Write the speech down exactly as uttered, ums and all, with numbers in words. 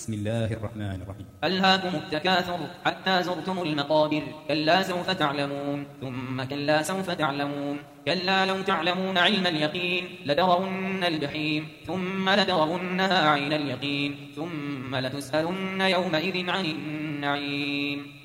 بسم الله الرحمن الرحيم. ألهاكم التكاثر حتى زرتم المقابر كلا سوف تعلمون ثم كلا سوف تعلمون كلا لو تعلمون علم اليقين لترون الجحيم ثم لترونها عين اليقين ثم لتسألن يومئذ عن النعيم.